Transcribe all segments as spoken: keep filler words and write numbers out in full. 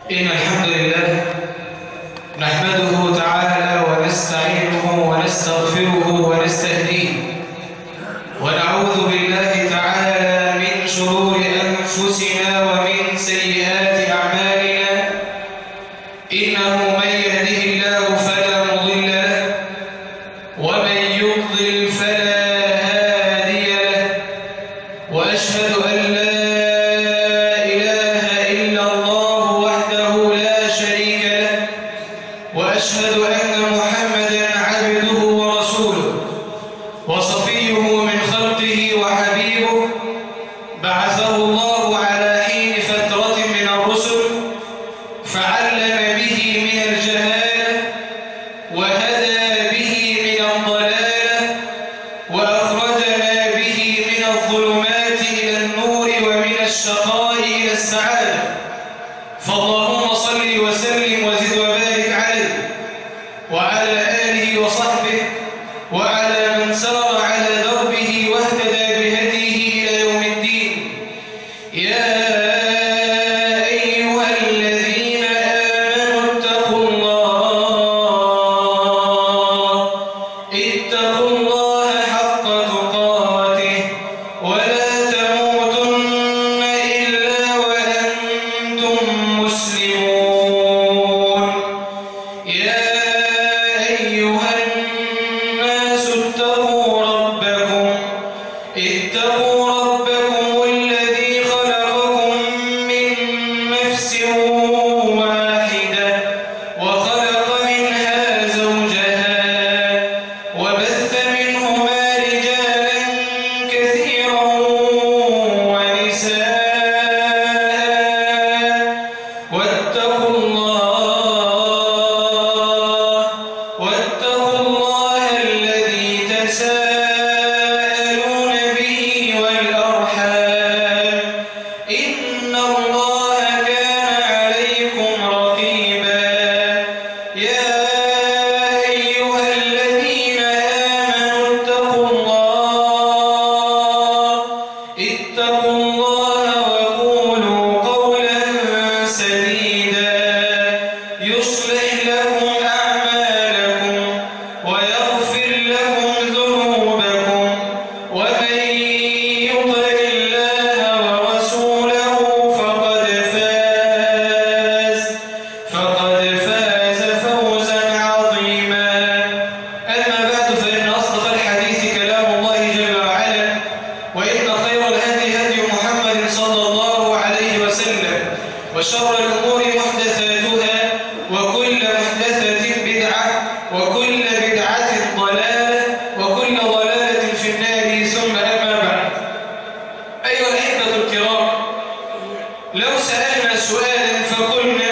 إن الحمد لله نحمده تعالى ونستعينه ونستغفره ونستهديه ونعوذ بالله تعالى من شرور أنفسنا ومن سيئات أعمالنا إنه من يهده الله فلا مضل له ومن يضلل فلا هادي له وأشهد أن لا وأشهد أن محمدًا عبده ورسوله وصفيه من خلقه وحبيبه بعثه الله على حين فترة من الرسل فعلم به من الجهالة وهدى به من الضلالة وأخرجنا به من الظلمات إلى النور ومن الشقاء إلى السعادة فاللهم صل وسلم وزد وبارك عليه وعلى آله وصحبه وعلى من سار على دربه واهتدى بهديه إلى يوم الدين. يا أيها الذين آمنوا اتقوا الله اتقوا الله حق تقاته ولا تموتن إلا وأنتم مسلمون. يا أيها الناس اتقوا ربكم اتقوا ربكم الذي خلقكم من نفس واحدة وخلق منها زوجها وبث منهما رجالا كثيرا ونساء واتقوا الله واتقوا الله الذي تساءلون به والأرحام إن الله كان عليكم رقيبا. يا أيها الذين آمنوا اتقوا الله اتقوا الله وقولوا قولا سديدا يصلح لكم أعمالكم ويغفر لكم ذنوبكم ومن يطع الله ورسوله فقد فاز فقد فاز فوزا عظيما. أما بعد فإن أصدق الحديث كلام الله جل وعلا وإن خير الهدي هدي محمد صلى الله عليه وسلم وشر الأمور محدثاتها وكل محدثة بدعة وكل بدعة ضلالة وكل ضلالة في النار ثم أما بعد. أيها الأحبة الكرام، لو سألنا سؤالا فقلنا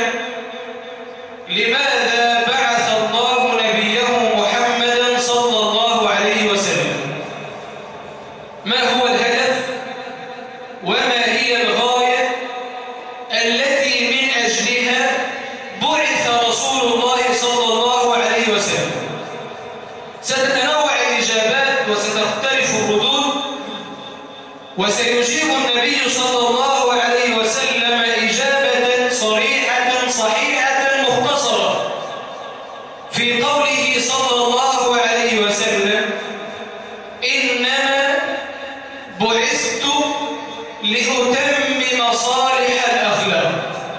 لماذا بعث الله نبيه محمدا صلى الله عليه وسلم؟ ما هو الهدف وما هي الغاية التي من أجلها بعث رسول الله صلى الله عليه وسلم؟ ستتنوع الإجابات وستختلف الردود وسيجيب النبي صلى الله عليه وسلم إجابة صريحة صحيحة مختصرة في قوله صلى الله عليه وسلم إنما بعثت لأتمم صالح الأخلاق.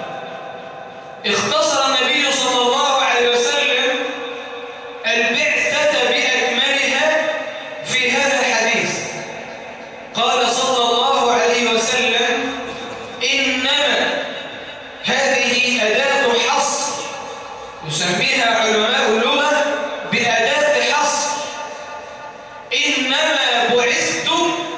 اختصر النبي صلى الله عليه وسلم البعثة بأكملها في هذا الحديث. قال صلى الله عليه وسلم إنما هذه أداة حصر يسميها علماء اللغة بأداة حصر. إنما بعثت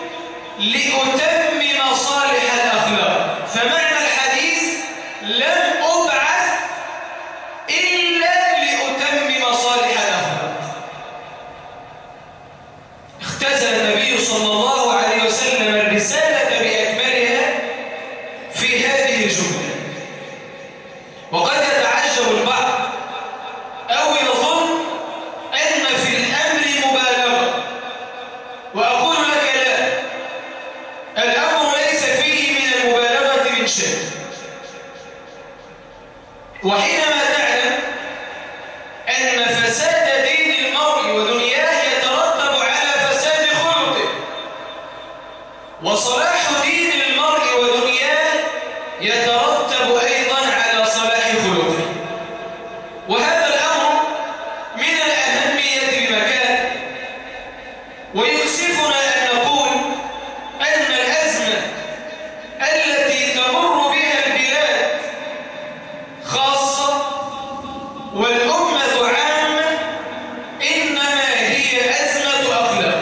لأتمم صالح الأخلاق. فمعنى الحديث لم أبعث إلا لأتمم صالح الأخلاق. اختزل النبي صلى الله عليه وسلم الرسالة بأكملها في هذه الجملة. وقد يتعجب البعض أو يظن أن في الأمر مبالغة، وأقول لك لا، الأمر ليس فيه من المبالغة من شيء. وحينما تعلم أن فساد دين المرء ودنياه يترتب على فساد خلقه، وصلاح دين المرء ودنياه يترتب أيضا على صلاح خلقه. وهذا الأمر من الأهمية بمكان، ويؤسفنا أن نقول أن الأزمة التي تمر بها البلاد خاصة والأمة عامة إنما هي أزمة أخلاق.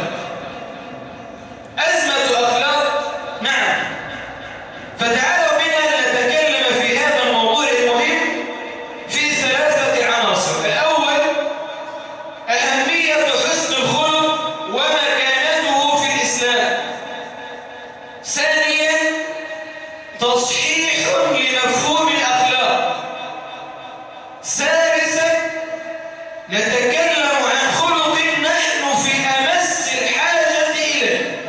أزمة أخلاق، نعم. فتعالوا بنا نتكلم في هذا الموضوع المهم في ثلاثة عناصر. الأول أهمية حسن الخلق ومكانته في الإسلام. ثانيا تصحيح لمفهوم الأخلاق. ثالثا نتكلم عن خلق نحن في أمس الحاجة إليه.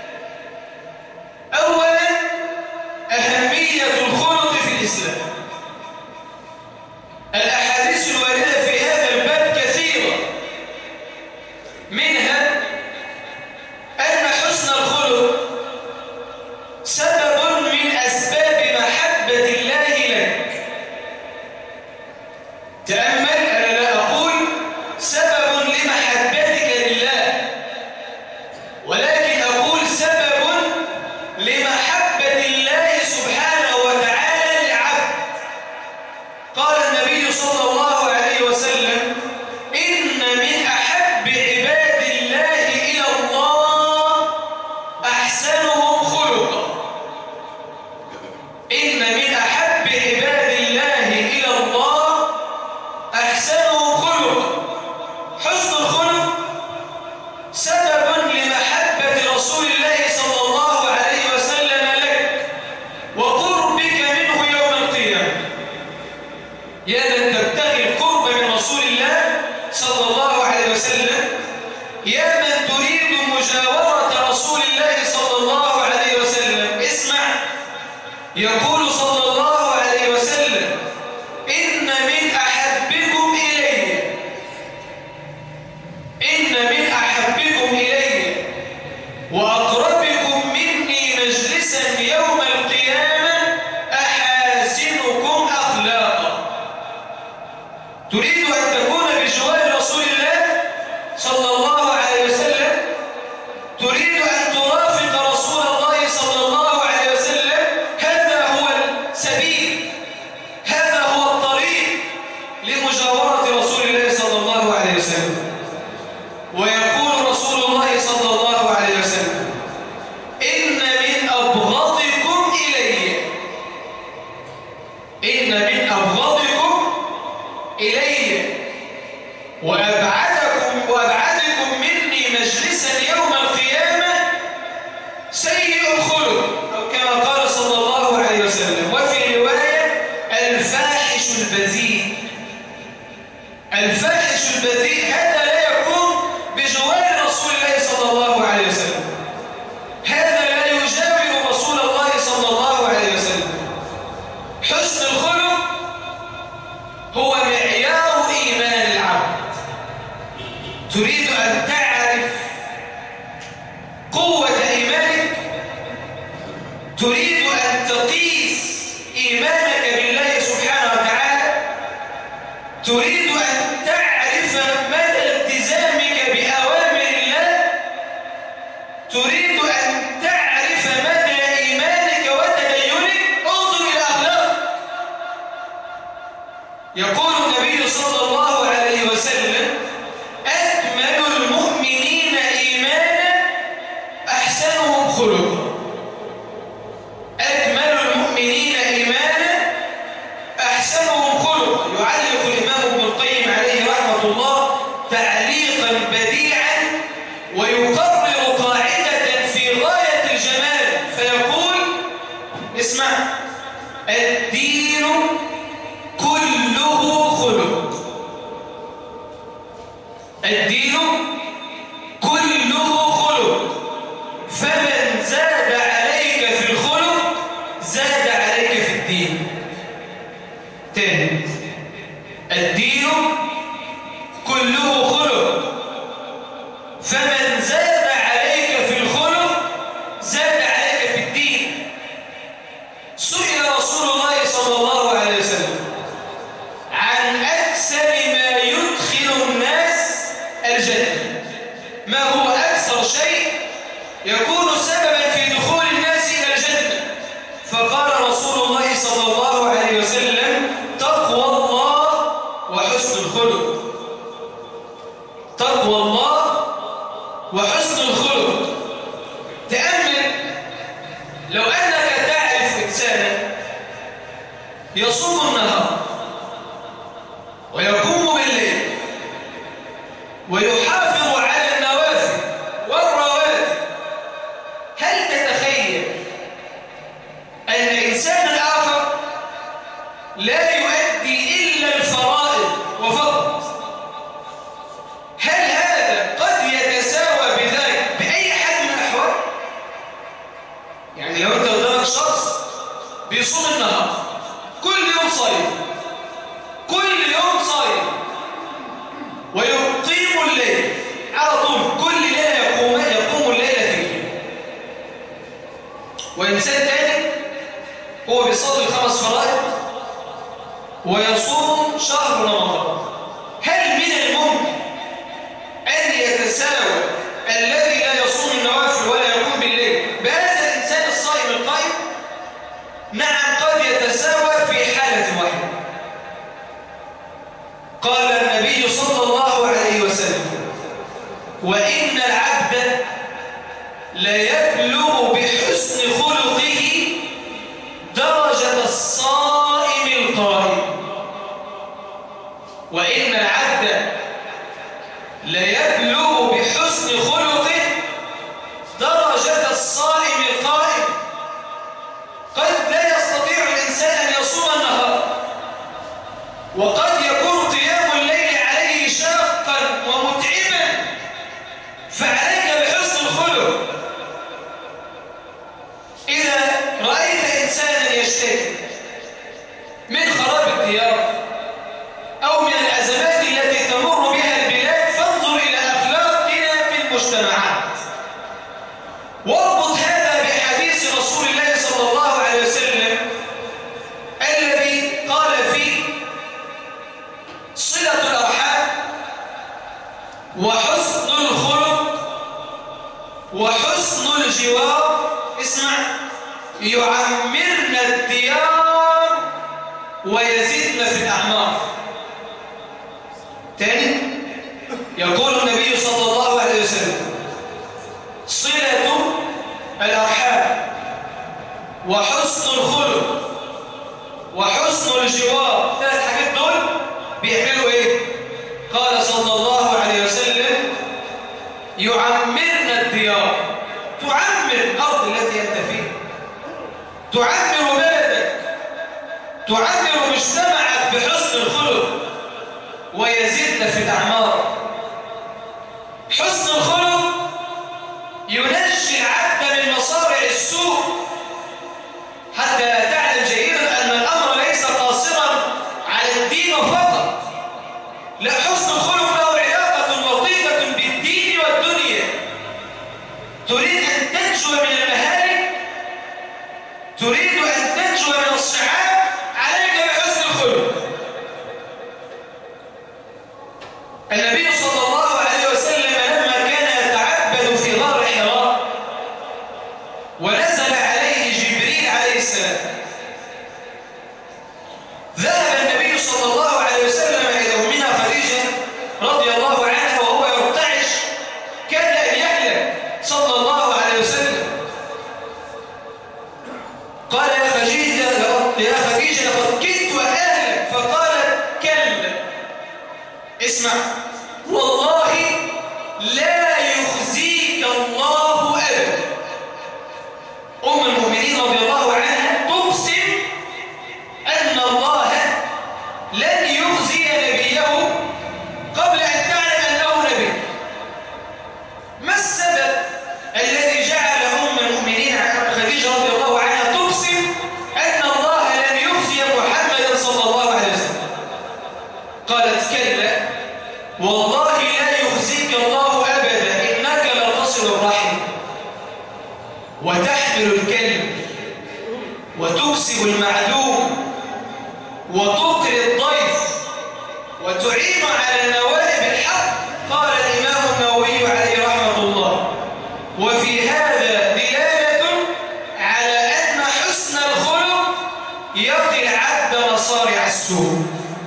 أولا أهمية الخلق في الإسلام. الأحاديث الواردة في هذا الباب كثيرة، منها أن حسن الخلق سبب من أسباب محبة الله لك. تأمل، أنا لا أقول سبب لمحبتك لله، ولكن أقول سبب لمحبة الله سبحانه وتعالى للعبد. قال النبي صلى الله عليه وسلم: إن من أحب عباد الله إلى الله أحسنهم خلقا. إن من أحب عباد الله إلى الله أحسنهم خلقا. حسن الخلق سبب لمحبة رسول الله صلى الله عليه وسلم لك وقربك منه يوم القيامة. يا من تبتغي القرب من رسول الله صلى الله عليه وسلم، يا من تريد مجاورة رسول الله صلى الله عليه وسلم، اسمع، يقول صلى الله عليه وسلم: إن من أحبكم إلي إن من أحبكم إلي وأقربكم مني مجلسا يوم القيامة أحاسنكم أخلاقا. تريد أن تكون بجوار رسول الله صلى الله عليه وسلم، تريد أن ترافق رسول الله صلى الله عليه وسلم، هذا هو السبيل، هذا هو الطريق لمجاورة رسول الله صلى الله عليه وسلم. ويقول رسول الله صلى الله عليه وسلم: إن من أبغضكم إلي إن من أبغضكم إلي وأبعدكم وأبعدكم مني مجلسا يوم القيامة سيء الخلق، أو كما قال صلى الله عليه وسلم. وفي رواية: الفاحش البذيء. الفاحش البذيء هذا لا يكون بجوار رسول الله صلى الله عليه وسلم، هذا لا يجاور رسول الله صلى الله عليه وسلم. حسن الخلق هو معيار إيمان العبد. تريد أن تعرف قوة إيمانك، تريد أن تقيس إيمانك بالله سبحانه وتعالى، تريد أن تعرف مدى التزامك بأوامر الله، تريد أن تعرف مدى إيمانك وتدينك، انظر إلى أخلاقك. يقول النبي صلى الله عليه وسلم: أكمل المؤمنين إيمانا أحسنهم خلقا. أكمل المؤمنين إيمانا أحسنهم خلقا. يعلق الإمام ابن القيم عليه رحمة الله تعليقا بديعا ويقرر قاعدة في غاية الجمال، فيقول: اسمع، الدين كله خلق. الدين كله خلق، فمن زاد عليك في الخلق زاد عليك في الدين. تاني، الدين كله خلق، فمن زاد عليك في الخلق زاد عليك في الدين. سئل رسول الله صلى الله عليه وسلم عن أكثر ما يدخل الناس الجنة، ما هو أكثر شيء يكون سببا في دخول الناس إلى الجنة؟ فقال رسول الله صلى الله عليه وسلم تقوى الله وحسن الخلق. تقوى الله وحسن الخلق. تأمل، لو أنك تعرف إنسانا يصوم النهار ويقوم بالليل ويحافظ على النوافل والرواتب، هل تتخيل أن إنسانا آخر لا يؤدي إلا الفرائض وفقط؟ هل هذا قد يتساوى بذلك بأي حال من الأحوال؟ يعني لو أنت قدامك شخص بيصوم النهار كل يوم صايم، كل يوم صايم، ويقيم الليل على طول، كل ليلة يقوم يقوم الليل فيه، وإنسان تاني هو بيصلي الخمس فرائض ويصوم شهر رمضان، هل من الممكن أن يتساوى الذي لا يصوم النوافل ولا يقوم بالليل بهذا الإنسان الصائم القائم؟ نعم، قد يتساوى في حالة واحدة. قال النبي صلى الله عليه وسلم وإن العبد ليبلغ بحسن خلقه درجة الصائم القائم. وإن العبد ليبلغ بحسن خلقه درجة الصائم القائم. قد لا يستطيع الإنسان أن يصوم النهار، وقد يكون قيام الليل عليه شاقا ومتعبا، فعليك بحسن الخلق. إذا رأيت إنسانا يشتكي من خراب الديار أو من الأزمات التي تمر بها البلاد، فانظر إلى أخلاقنا في المجتمعات، واربط هذا بحديث رسول الله صلى الله عليه وسلم الذي قال فيه صلة الأرحام وحسن الخلق وحسن الجوار، اسمع، يعمرن الديار ويزيدن في الأعمار. تاني يقول النبي صلى الله عليه وسلم صلة الأرحام وحسن الخلق وحسن الجوار، ثلاث حاجات دول بيعملوا ايه؟ قال صلى الله عليه وسلم يعمرن الديار. تعمر الأرض التي أنت فيها، تعمر بلدك، تعمر مجتمعك بحسن الخلق، ويزيدن في الأعمار. حسن الخلق ينجي العبد من مصارع السوء، حتى تعلم جيدا أن الأمر ليس قاصرا على الدين فقط، لا، حسن الخلق له علاقة وطيدة بالدين والدنيا. تريد أن تنجو من المهالك، تريد أن تنجو من الصعاب، عليك بحسن الخلق. النبي صلى الله عليه وسلم لما كان يتعبد في غار حراء ونزل عليه جبريل عليه السلام، ذهب النبي صلى الله عليه وسلم إلى أمنا خديجة رضي الله عنها وهو يرتعش، كاد أن يهلك صلى الله عليه وسلم. قال يا خديجة يا خديجة لقد كدت أهلك، فقالت كلا، اسمع، والله لا يخزيك الله أبدا. أم المؤمنين رضي الله عنها تقسم أن الله لن يخزي نبيه قبل أن تعلم أنه نبي. ما السبب الذي جعل أم المؤمنين خديجة رضي الله عنها تقسم أن الله لن يخزي محمدا صلى الله عليه وسلم؟ وتقري الضيف وتعين على نوائب الحق. قال الإمام النووي عليه رحمة الله: وفي هذا دلالة على أن حسن الخلق يقي العبد مصارع السوء.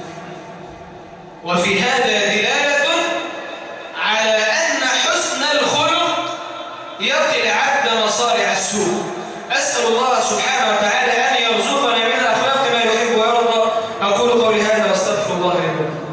وفي هذا دلالة على أن حسن الخلق يقي العبد مصارع السوء. أسأل الله سبحانه وتعالى أن يرزقنا من الأخلاق ما يحب ويرضى. أقول قولي هذا واستغفر الله لي ولكم.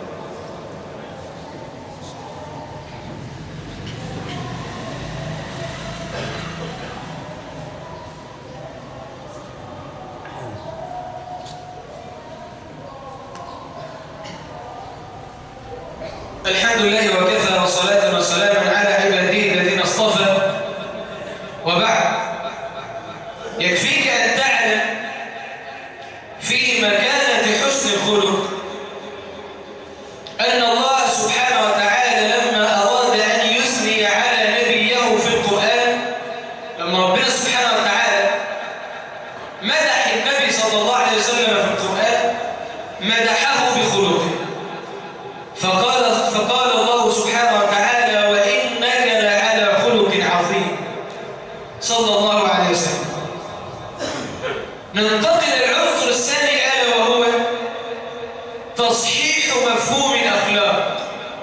الحمد لله وكفى وصلاة وسلام على عباده الذين اصطفى، وبعد. يكفيك أن تعلم في مكانة حسن الخلق أن الله سبحانه وتعالى لما أراد أن يثني على نبيه في القرآن، لما ربنا سبحانه وتعالى مدح النبي صلى الله عليه وسلم في القرآن مدحه بخلقه، فقال فقال الله سبحانه وتعالى: وإنك لعلى خلق عظيم، صلى الله عليه وسلم. ننتقل للعنصر الثاني ألا وهو تصحيح مفهوم الأخلاق.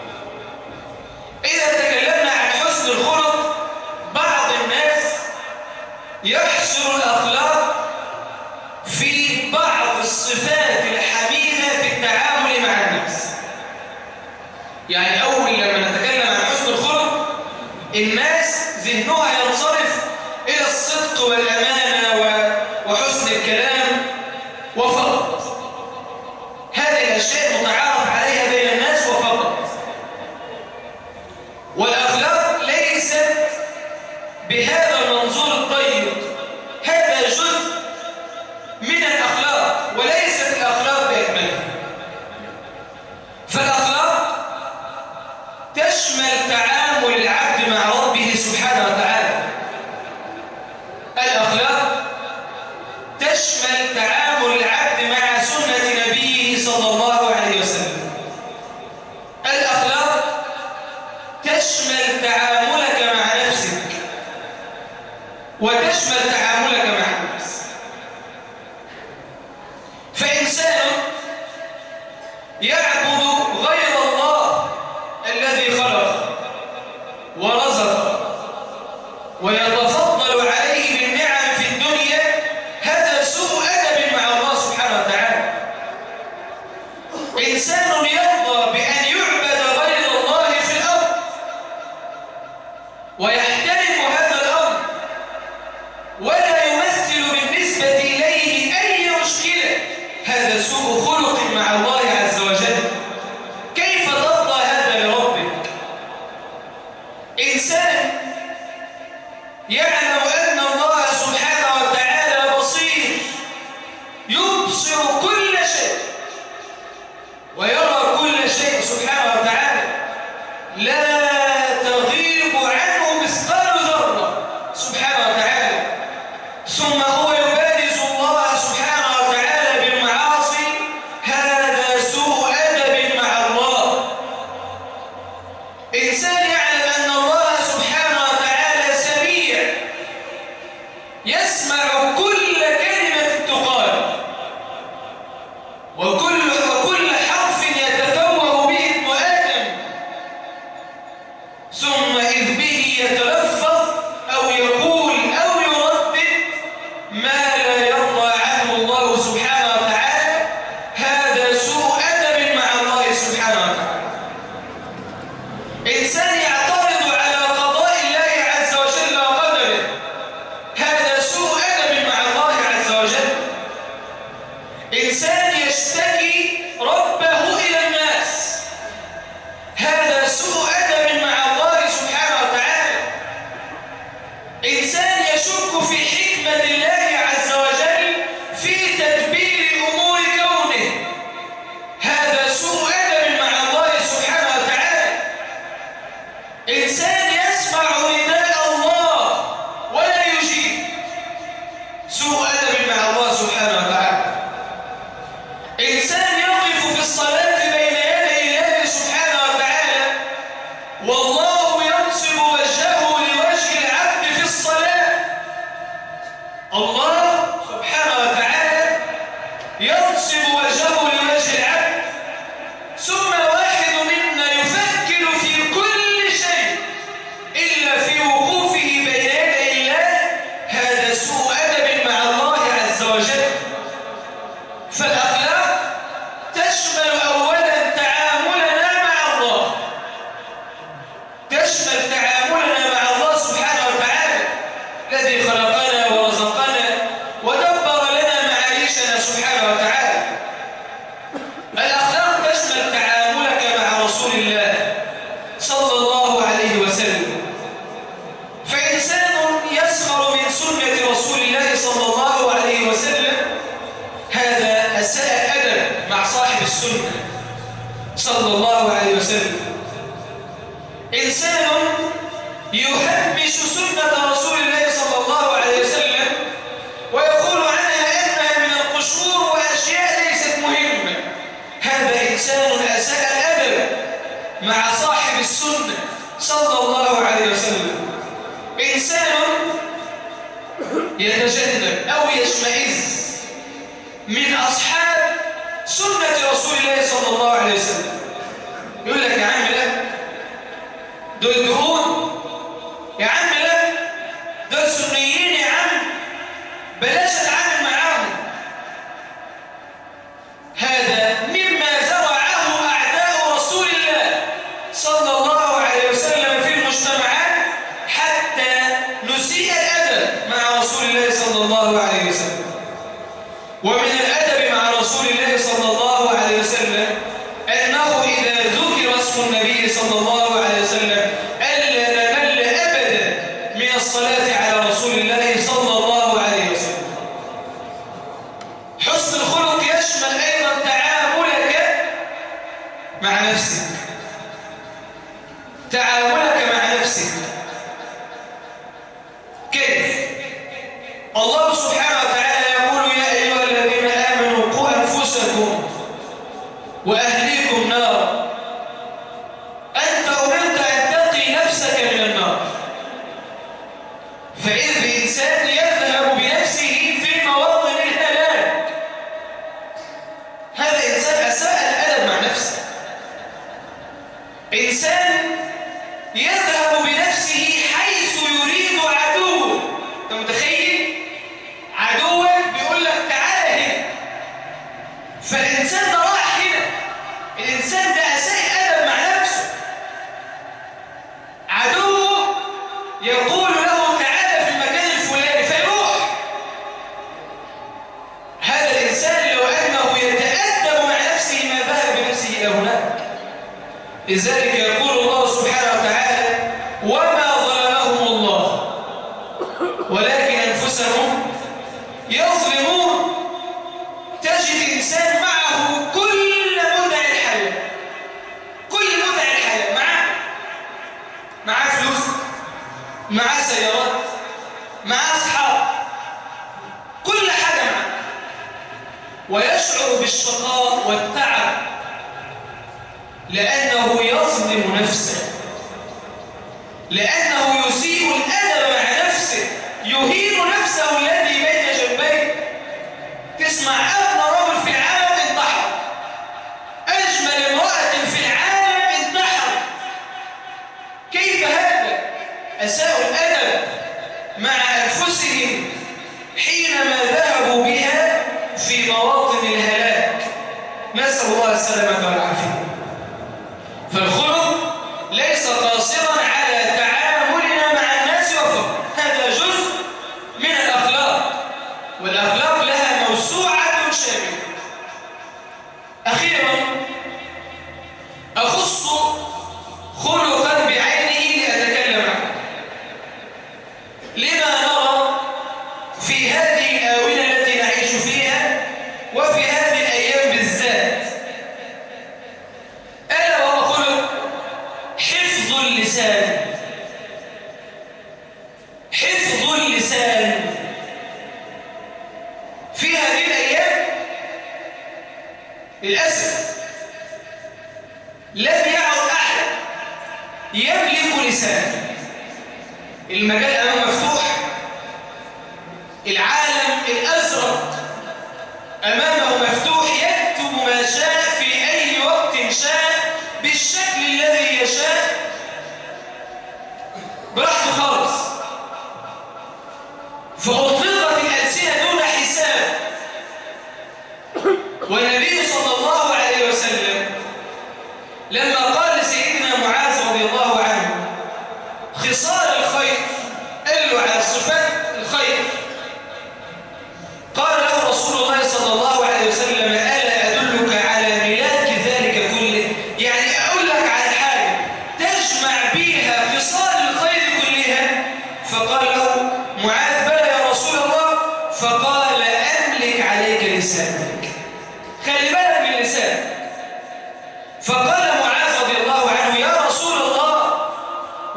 إذا تكلمنا عن حسن الخلق، بعض الناس يحصر الأخلاق في بعض الصفات الحميدة في التعامل مع الناس. يعني أول لما نتكلم عن حسن الخلق، الناس ذهنها ينصرف إلى الصدق والأمانة وحسن الكلام وفقط. هذه الأشياء متعارف عليها بين الناس وفقط. والأخلاق ليست بهذا المنظور الطيب، هذا جزء من الأخلاق وليست الأخلاق بأكملها. فالأخلاق تشمل تعامل العبد مع ربه سبحانه وتعالى. الأخلاق تشمل تعامل العبد مع سنة نبيه صلى الله عليه وسلم. الأخلاق تشمل تعاملك مع نفسك وتشمل تعاملك مع الناس. فإنسان يعبد غير الله الذي خلق ورزق ويتفضل عليه بالنعم في الدنيا، هذا سوء أدب مع الله سبحانه وتعالى. إنسان يرضى بأن يعبد غير الله في الأرض ويحترم هذا الأمر ولا يمثل بالنسبة إليه أي مشكلة، هذا سوء خلق مع الله عز وجل. كيف ترضى هذا لربك؟ إنسان يعلم أن الله سبحانه وتعالى بصير، يبصر كل شيء ويرى كل شيء سبحانه وتعالى، لا تغيب عنه مثقال ذرة سبحانه وتعالى، ثم هو يبارز الله سبحانه وتعالى بالمعاصي، هذا سوء أدب مع الله. إنسان يعلم أن الله سبحانه وتعالى سميع، يسمع كل كلمة تقال وكل وكل حرف يتفوه به ابن آدم، ثم إذ به يتلفظ أو يقول أو يردد ما لا يرضى عنه الله سبحانه وتعالى، هذا سوء أدب مع الله سبحانه وتعالى. إنسان يعترض على قضاء الله عز وجل وقدره، هذا سوء أدب مع الله عز وجل. إنسان يشتكي صاحب السنة صلى الله عليه وسلم. إنسان يهمش سنة رسول الله صلى الله عليه وسلم ويقول عنها أنها من القشور وأشياء ليست مهمة. هذا إنسان أساء الأدب مع صاحب السنة صلى الله عليه وسلم. إنسان يتجنب أو يشمئز من أصحاب سنة رسول الله صلى الله عليه وسلم. يقول لك يا عم لا دول دهون، يا عم لا دول سنيين، يا عم بلاش اتعامل معاهم. هذا مما زرعه أعداء رسول الله صلى الله عليه وسلم في المجتمعات حتى نسيء الأدب مع رسول الله صلى الله عليه وسلم. ومن الأدب مع رسول الله صلى الله عليه وسلم أنه إذا ذكر اسم النبي صلى الله عليه وسلم ألا نمل أبدا من الصلاة على رسول الله صلى الله عليه وسلم. حسن الخلق يشمل أيضا تعاملك مع نفسك، تعاملك مع نفسك. كيف؟ الله سبحانه وتعالى يقول يا أيها الذين آمنوا قوا أنفسكم وأهليكم نارا. أنت أمرت أن تقي نفسك من النار. فإذا الإنسان يذهب بنفسه في مواطن الهلاك، هذا إنسان أساء الأدب مع نفسه. إنسان يذهب بنفسه حيث يريد عدوه. أنت متخيل؟ عدوك بيقول لك تعالى هنا، فالإنسان ده راح هنا. الإنسان ده أساء أدب مع نفسه. عدوه يقول له تعالى في المكان الفلاني فيروح. هذا الإنسان لو أنه يتأدب مع نفسه ما ذهب بنفسه إلى هناك. لذلك يقول الله سبحانه وتعالى وما ظلمهم الله ولكن أنفسهم يظلمون. تجد إنسان معه كل متع الحياة، كل متع الحياة معه، معه فلوس، معه سيارات، معه أصحاب، كل حاجة معه، ويشعر بالشقاء والتعب لأنه يظلم نفسه، لأنه يسيء الأدب مع نفسه، يهين نفسه الذي بين جنبيه. تسمع أغنى رجل في العالم انتحر، أجمل امرأة في العالم انتحر. كيف هذا؟ أساءوا الأدب مع أنفسهم حينما ذهبوا بها في مواطن الهلاك. نسأل الله السلامة والعافية. فالخلق ليس قاصرا على تعاملنا مع الناس وفقط، هذا جزء من الأخلاق، والأخلاق لها موسوعة شاملة. أخيرا أخص خلقا بعينه لأتكلم عنه. لما نرى في هذه الآونة التي نعيش فيها وفي هذه الأيام بالذات، ألا وهو خلق حفظ اللسان. حفظ اللسان في هذه الأيام للأسف لم يعد أحد يملك لسانه. المجال أمامه مفتوح، العالم الأزرق أمامه مفتوح، يكتب ما شاء في أي وقت شاء بالشكل الذي يشاء براحته خالص. فأطلقت الألسنة دون حساب. والنبي صلى الله عليه وسلم لما قال لسيدنا معاذ رضي الله عنه خصال الخير، قال له على صفات الخير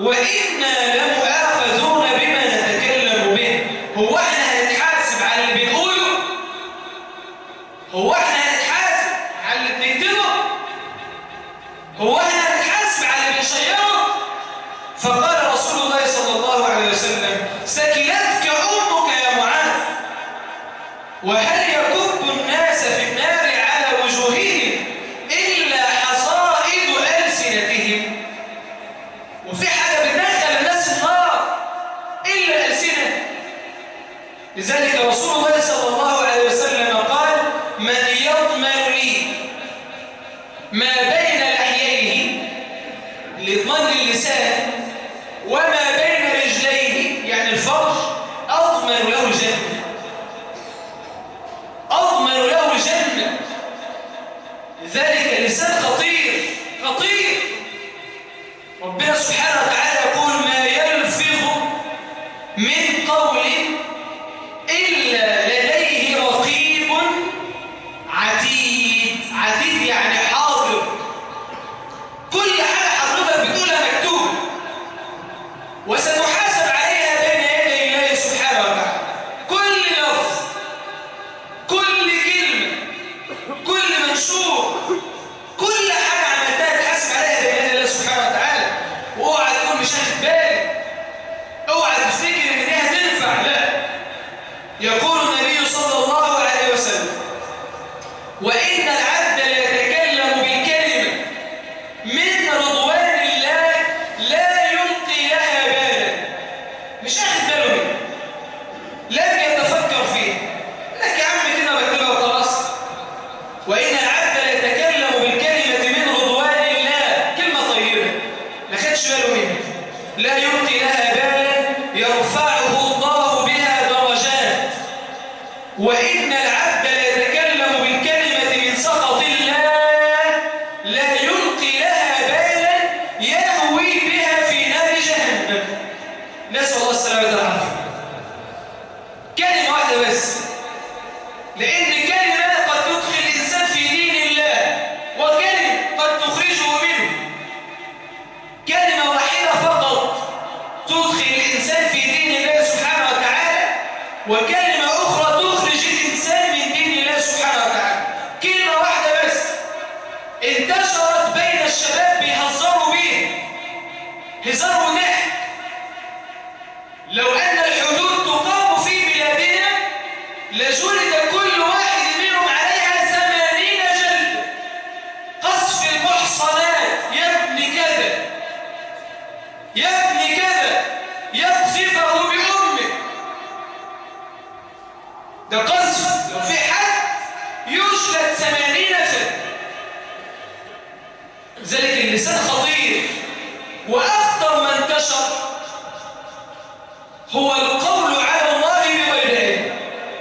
وإنا لمؤاخذون بما نتكلم به. هو احنا هنتحاسب على اللي بنقوله؟ هو احنا هنتحاسب على اللي بنكتبه؟ هو احنا هنتحاسب على اللي بنشيره؟ فقال رسول الله صلى الله عليه وسلم: سكلتك أمك يا معاذ. وهل يكب الناس في النار على وجوههم إلا حصائد ألسنتهم؟ وفي حاجة بتدخل الناس النار إلا الألسنة. لذلك رسول الله صلى الله عليه وسلم قال: من يضمن لي ما بين لحييه، لضمان اللسان، وما بين رجليه يعني الفرج، أضمن له الجنة. أضمن له الجنة. لذلك اللسان خطير خطير. ربنا سبحانه وتعالى يقول: ما يلفظ من قول إلا لديه رقيب عتيد. عتيد يعني حاضر. كل حاجة حضرتك بتقولها مكتوب، وستحاسب عليها بين يدي الله سبحانه وتعالى. كل لفظ، كل كلمة، كل منشور، كل حاجة عملتها تحاسب عليها بين يدي الله سبحانه وتعالى. واوعى تكون مش واخد بالك، اوعى تفتكر ان دي هتنفع. لا، يقول النبي صلى الله عليه وسلم: وإن العبد ليتكلم بالكلمة من رضوان الله لا يلقي لها بالا. مش واخد باله منها، لم يتفكر فيها، لك يا عم كده بكتبها وخلاص. وإن العبد ليتكلم بالكلمة من رضوان الله، كلمة طيبة ما خدش باله منها، لا يلقي لها بالا يرفعه الله بها درجات. وإن العبد ليتكلم بالكلمة من سخط الله لا يلقي لها بالا يهوي بها في نار جهنم. نسأل الله السلامة والعافية. كلمة واحدة بس، لأن كلمة قد تدخل الإنسان في دين الله، وكلمة قد تخرجه منه. كلمة واحدة فقط تدخل الإنسان في دين الله سبحانه وتعالى، وكلمة أخرى تخرج الإنسان من دين الله سبحانه وتعالى. كلمة واحدة بس انتشرت بين الشباب بيهزروا بيه هزار وضحك. لو أن الحدود تقام في بلادنا لجلد كل واحد منهم عليها ثمانين جلدة. قذف المحصنات، يا ابن كذا يا ابن كذا، يقذفه بأمه. ده قذف. لو في حد يجلد ثمانين جلدة. ذلك اللسان خطير. وأخطر ما انتشر هو القول على الله بغير علم.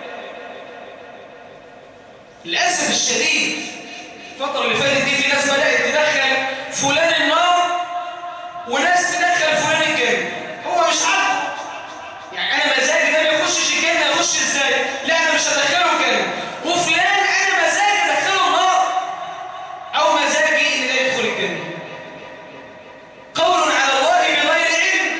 للأسف الشديد الفترة اللي فاتت دي في ناس بدأت تدخل فلان النار وناس تدخل فلان الجنة. هو مش عارف، يعني أنا مزاجي ده ما يخشش الجنة، يخش إزاي؟ لا، أنا مش هدخله الجنة. وفلان أنا مزاجي أدخله النار، أو مزاجي إن ده يدخل الجنة. قول على الله بغير علم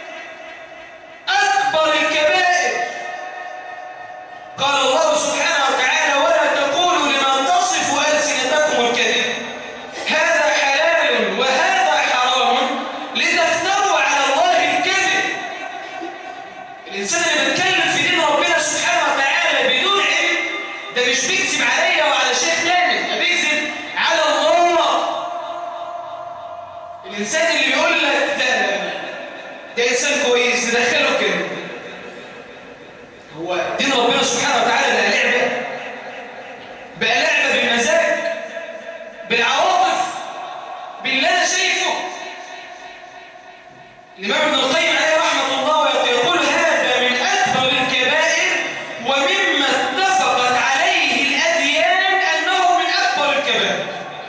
أكبر الكبائر. قال الله سبحانه وتعالى: ولا تقولوا لما تصف ألسنتكم الكذب هذا حلال وهذا حرام لتفتروا على الله الكذب. الإنسان اللي بيتكلم في دين ربنا سبحانه وتعالى بدون علم ده مش بيكذب عليا وعلى شيخ تاني، ده بيكذب على الله. الإنسان اللي بيقول لك ده ده إنسان كويس ندخله كده، هو دين ربنا سبحانه وتعالى بقى لعبة، بقى لعبة بالمزاج، بالعواطف، باللي أنا شايفه. الإمام ابن القيم عليه رحمة الله يقول: هذا من أكبر الكبائر، ومما اتفقت عليه الأديان أنه من أكبر الكبائر.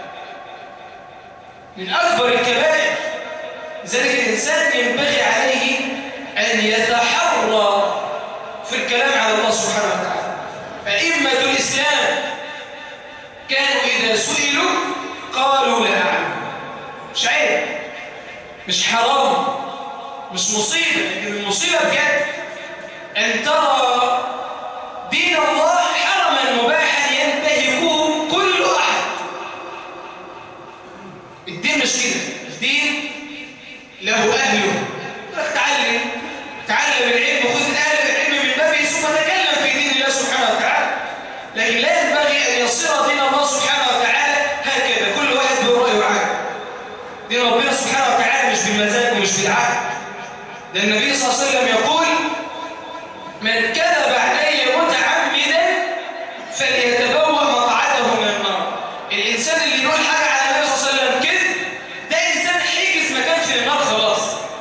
من أكبر الكبائر. لذلك الإنسان ينبغي عليه أن يتحرى في الكلام على الله سبحانه وتعالى. أئمة الإسلام كانوا إذا سئلوا قالوا لا أعلم. مش عيب، مش حرام مش مصيبة، لكن المصيبة بجد أن ترى دين الله حرما مباحا ينتهكه كل أحد. الدين مش كده، الدين له أهله. لك تعلم تعلم العلم وخذ أهل العلم من بابه ثم تكلم في دين الله سبحانه وتعالى. لكن لا ينبغي أن يصير دين الله سبحانه وتعالى هكذا كل واحد برأيه عقل. دين ربنا سبحانه وتعالى مش بالمزاج ومش بالعقل. ده النبي صلى الله عليه وسلم يقول: من كذب علي متعمدا فليتبوأ مقعده من النار. الإنسان اللي يقول حاجة على النبي صلى الله عليه وسلم كده، ده إنسان حجز مكان في النار خلاص،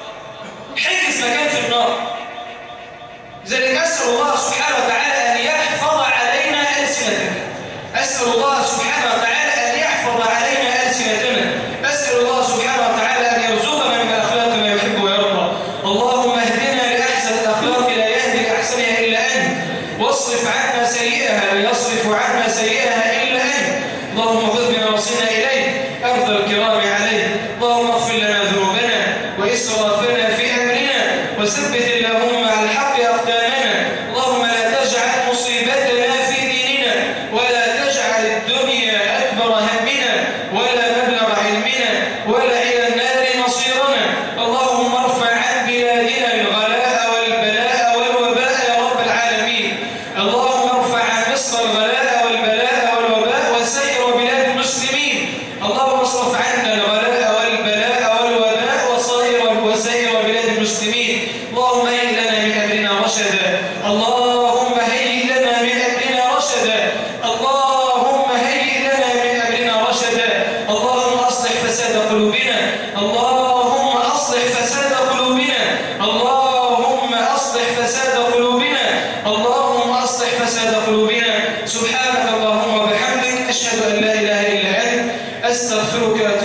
حجز مكان في النار. لذلك أسأل الله سبحانه وتعالى أن يحفظ علينا ألسنتنا. أسأل الله سبحانه وتعالى أن يحفظ علينا ألسنتنا. أسأل الله سبحانه وتعالى أن يرزقنا من الأخلاق ما يحب ويرضى. اللهم اهدنا لأحسن الأخلاق لا يهدي لأحسنها إلا أنت، واصرف عنا سيئها لا يصرف عنا سيئها إلا أنت. اللهم خذ بنواصينا إليك أرض الكرام عليك. اللهم اغفر لنا ذنوبنا وإسرافنا في أمرنا، وثبت اللهم على الحق أقدامنا. اللهم لا تجعل مصيبتنا في ديننا، ولا تجعل الدنيا أكبر همنا ولا مبلغ علمنا ولا إلى النار مصيرنا. اللهم ارفع عن بلادنا الغلاء والبلاء والوباء يا رب العالمين. اللهم ارفع عن مصر الغلاء والبلاء والوباء وسائر بلاد المسلمين. اللهم اصرف عنا الغلاء والبلاء والوباء وسائر وسائر بلاد المسلمين. اللهم هيئ لنا من أمرنا رشدا. اللهم هيئ لنا من أمرنا رشدا. اللهم هيئ لنا من أمرنا رشدا. اللهم أصلح فساد قلوبنا. اللهم أصلح فساد قلوبنا. اللهم أصلح فساد قلوبنا. اللهم أصلح فساد قلوبنا. سبحانك اللهم وبحمدك، أشهد أن لا إله إلا أنت، أستغفرك.